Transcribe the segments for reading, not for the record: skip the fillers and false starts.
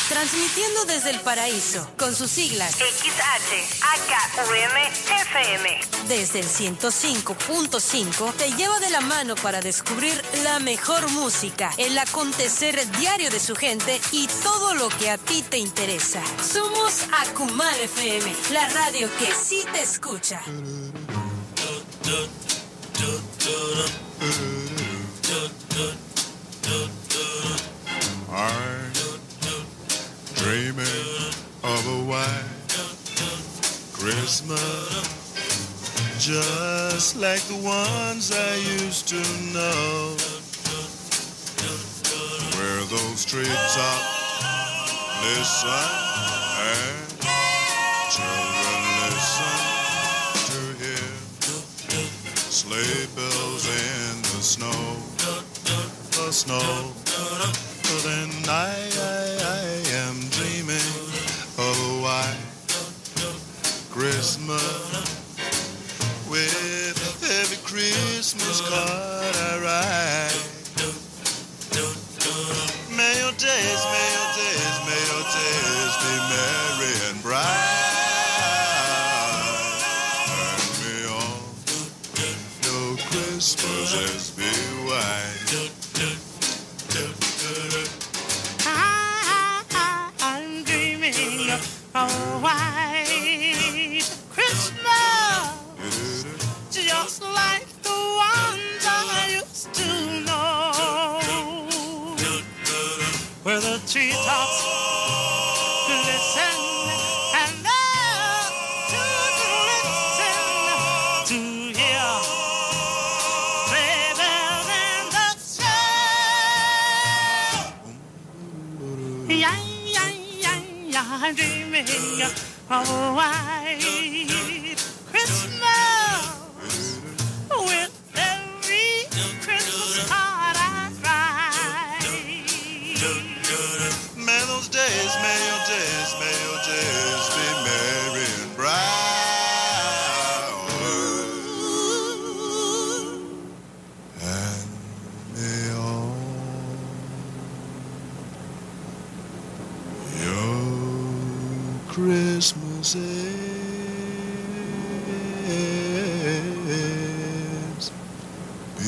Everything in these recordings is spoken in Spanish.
Transmitiendo desde el paraíso, con sus siglas XHAKUM-FM. Desde el 105.5 te lleva de la mano para descubrir la mejor música, el acontecer diario de su gente y todo lo que a ti te interesa. Somos Akumal FM, la radio que sí te escucha. I'm dreaming of a white Christmas, just like the ones I used to know, where those treetops listen and children listen to hear sleigh bells in the snow, the snow. Then I am dreaming of a white Christmas, with every Christmas card I write. May your days, may your days, may your days be merry and bright, and may all your Christmases be white. I'm dreaming of a white Christmas, just like the ones I used to know, where the treetops glisten and the children listen to hear sleigh bells in the snow. Yeah, yeah, yeah, yeah, I'm dreaming of a white Christmas, with every Christmas card I write. May those days, may your days, may your days be merry and bright, and may all your Christmases be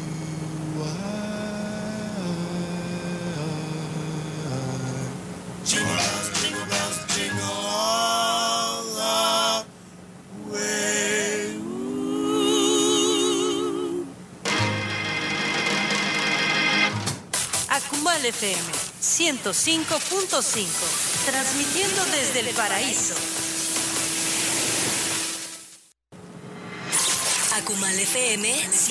white. Jingle bells, jingle all the way. Akumal FM 105.5, transmitiendo desde el paraíso. Akumal FM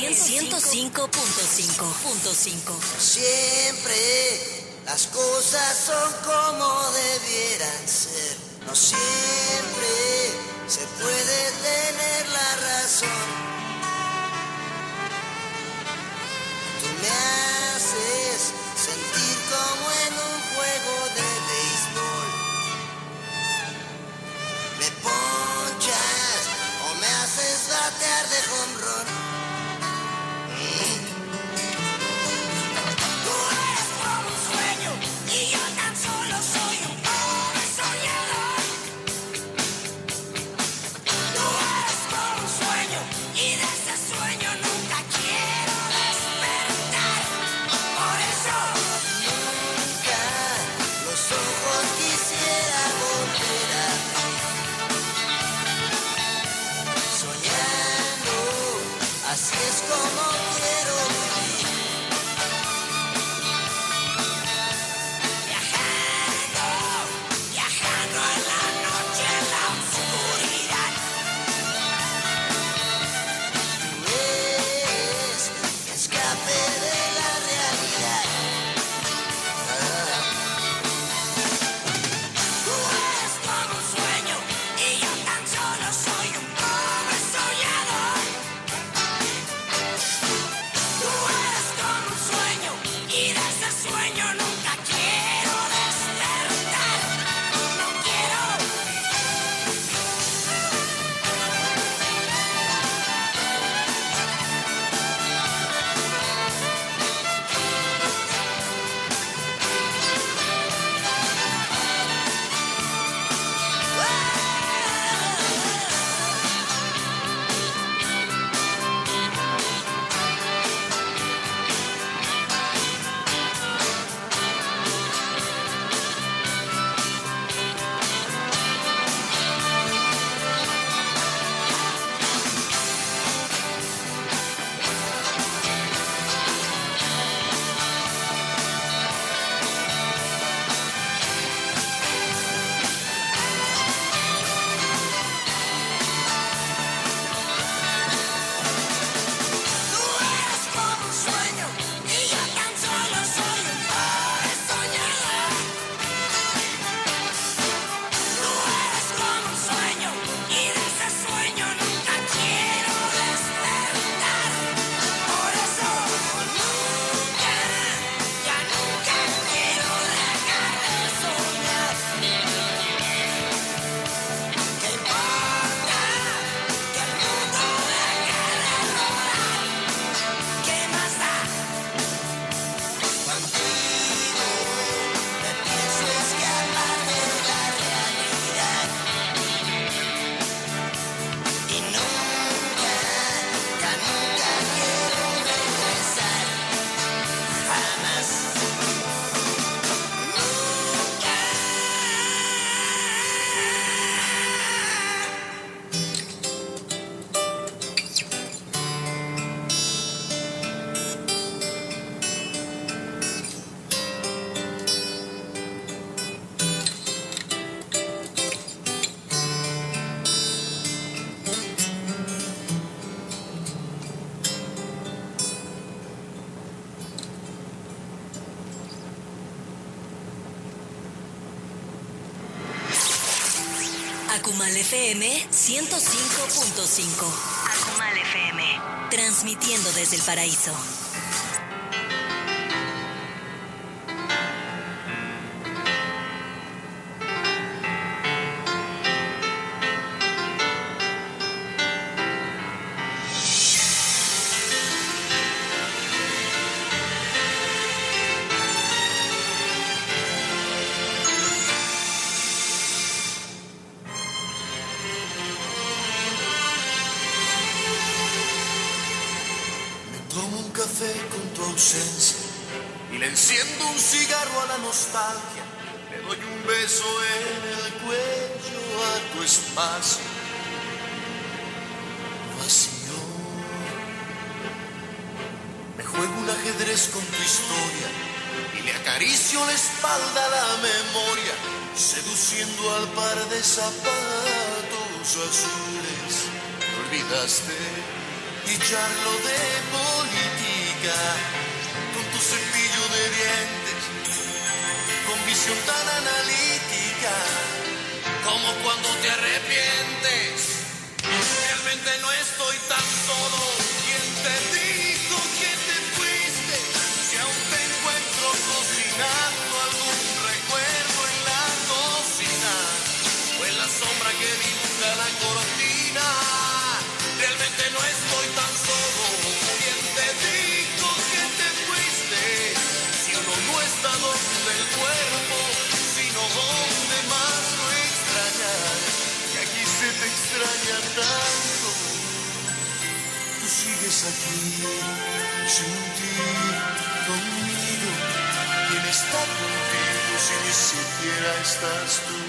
105.5. Siempre las cosas son como debieran ser. No siempre se puede tener la razón. Tú me haces sentir como en un juego de béisbol. Me ponchas o me haces batear de home run. Tú eres como un sueño y yo tan solo soy un pobre soñador. Tú eres como un sueño y de ese sueño nunca quiero despertar. Por eso nunca los ojos quisiera volver a soñando. Así es como quiero vivir. Viajando, viajando en la noche, en la oscuridad. Tú eres escape de la realidad. Tú eres como un sueño y yo tan solo soy un pobre soñador. Akumal FM 105.5. Akumal FM. Transmitiendo desde el paraíso. Y le enciendo un cigarro a la nostalgia, le doy un beso en el cuello a tu espacio vacío. Me juego un ajedrez con tu historia y le acaricio la espalda a la memoria, seduciendo al par de zapatos azules. Te olvidaste y charlo de política con tu cepillo de dientes, con visión tan analítica como cuando te arrepientes. Realmente no estoy tan solo. ¿Quién te dijo que te fuiste? Si aún te encuentro cocinando algún recuerdo en la cocina o en la sombra que dibuja la cortina. Realmente no estoy tan solo. ¿Quién te dijo que te fuiste? Si uno no está donde el cuerpo, sino donde más lo extrañar. Y aquí se te extraña tanto. Tú sigues aquí, sin ti, conmigo. ¿Quién está contigo si ni siquiera estás tú?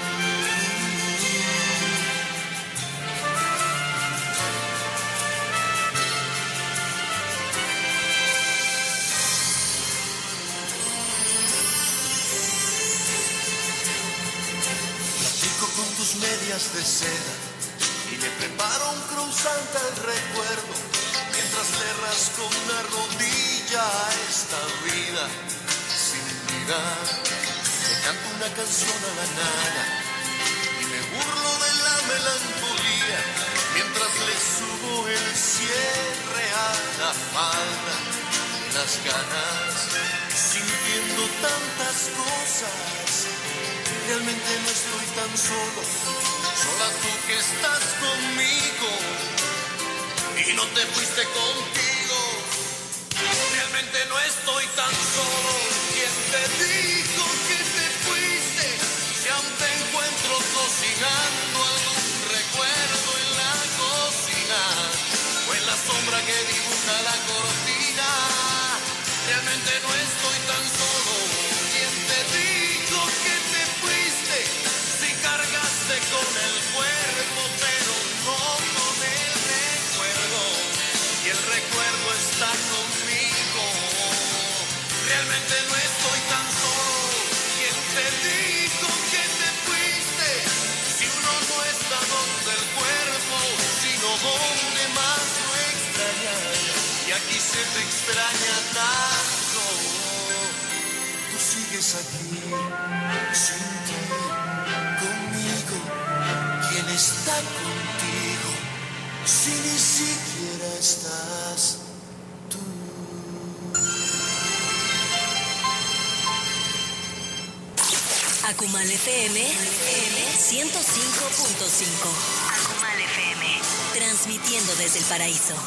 Medias de seda y le preparo un croissant al recuerdo mientras le rasco una rodilla a esta vida sin vida. Le canto una canción a la nada y me burlo de la melancolía mientras le subo el cierre a la falda de las ganas, sintiendo tantas cosas. Realmente no estoy tan solo, sola tú que estás conmigo y no te fuiste contigo. Realmente no estoy tan solo. ¿Quién te dijo que te fuiste? Si aún te encuentro cocinando algún recuerdo en la cocina o en la sombra que dibuja la cortina. Realmente no estoy tan solo. ¿Quién te dijo que te fuiste? Si cargaste con el cuerpo, pero no con el recuerdo, y el recuerdo está conmigo. Realmente no estoy tan solo. ¿Quién te dijo que te fuiste? Si uno no está donde el cuerpo, sino donde más lo extraña, y aquí se te extraña tanto. Tú sigues aquí, sin ti, conmigo. ¿Quién está contigo si ni siquiera estás tú? Akumal FM 105.5. Akumal FM. Transmitiendo desde el paraíso.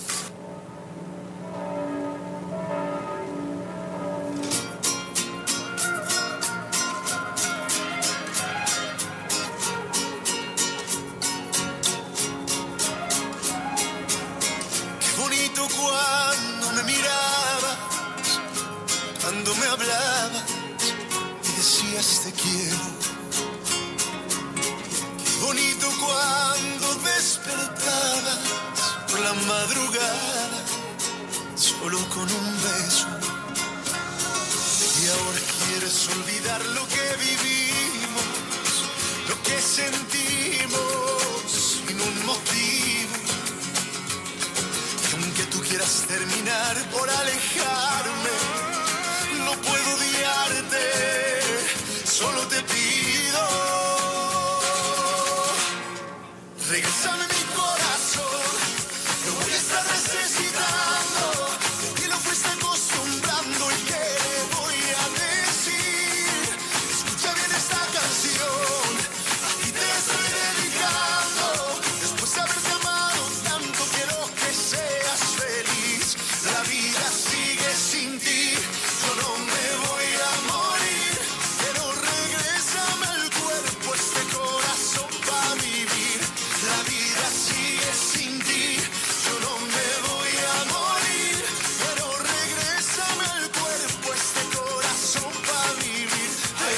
Cuando me mirabas, cuando me hablabas y decías te quiero. Qué bonito cuando despertabas por la madrugada, solo con un beso. Y ahora quieres olvidar lo que vivimos, lo que sentimos sin un motivo. Aunque tú quieras terminar por alejarme, no puedo odiarte, solo te pido Regrésame mi corazón, lo voy a estar necesitando. Y lo fuiste acostumbrando y qué le voy a decir. Escucha bien esta canción, a ti te estoy dedicando. Después de haberte amado tanto, quiero que seas feliz. La vida sigue sin ti, yo no me voy a morir. Pero regrésame al cuerpo, este corazón para vivir. La vida sigue sin ti, yo no me voy a morir. Pero regrésame al cuerpo, este corazón para vivir.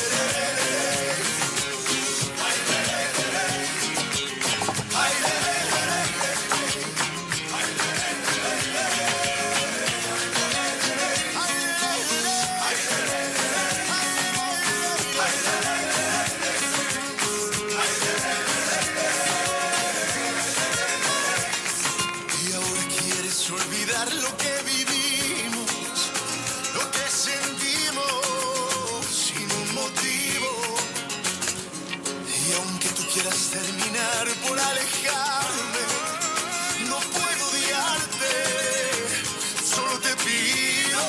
Y ahora quieres olvidar lo que vivimos, lo que sentimos sin un motivo. Y aunque tú quieras terminar por alejarme, no puedo odiarte, solo te pido.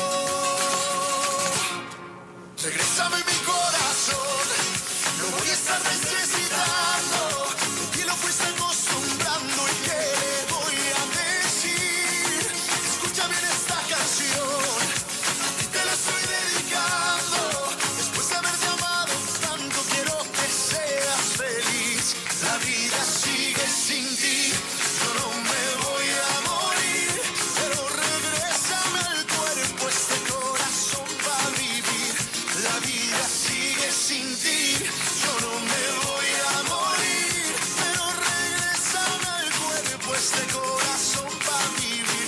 Regrésame mi corazón, lo voy a estar necesitando. Y lo fuiste acostumbrando y qué le voy a decir. Escucha bien esta canción, a ti te la estoy dedicando. Después de haberte amado tanto, quiero que seas feliz. La vida sigue sin ti, yo no me voy a morir. Pero regrésame al cuerpo, este corazón va a vivir. La vida sigue sin ti, yo no me voy a morir. Pero regrésame al cuerpo, este corazón va a vivir.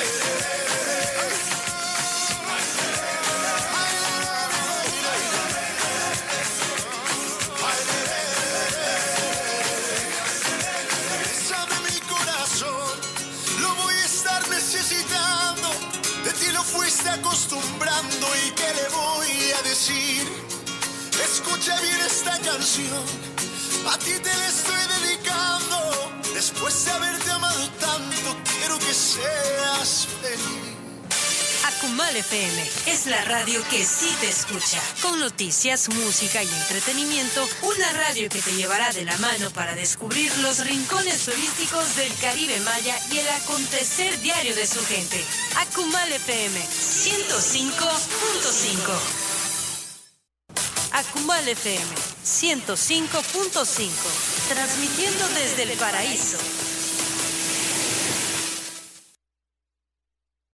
Regrésame mi corazón, lo voy a estar necesitando. De ti lo fuiste acostumbrando y qué le voy a decir. Escucha bien esta canción, a ti te la estoy dedicando. Después de haberte amado tanto, quiero que seas feliz. Akumal FM es la radio que sí te escucha. Con noticias, música y entretenimiento, una radio que te llevará de la mano para descubrir los rincones turísticos del Caribe Maya y el acontecer diario de su gente. Akumal FM 105.5. Akumal FM 105.5. Transmitiendo desde el paraíso.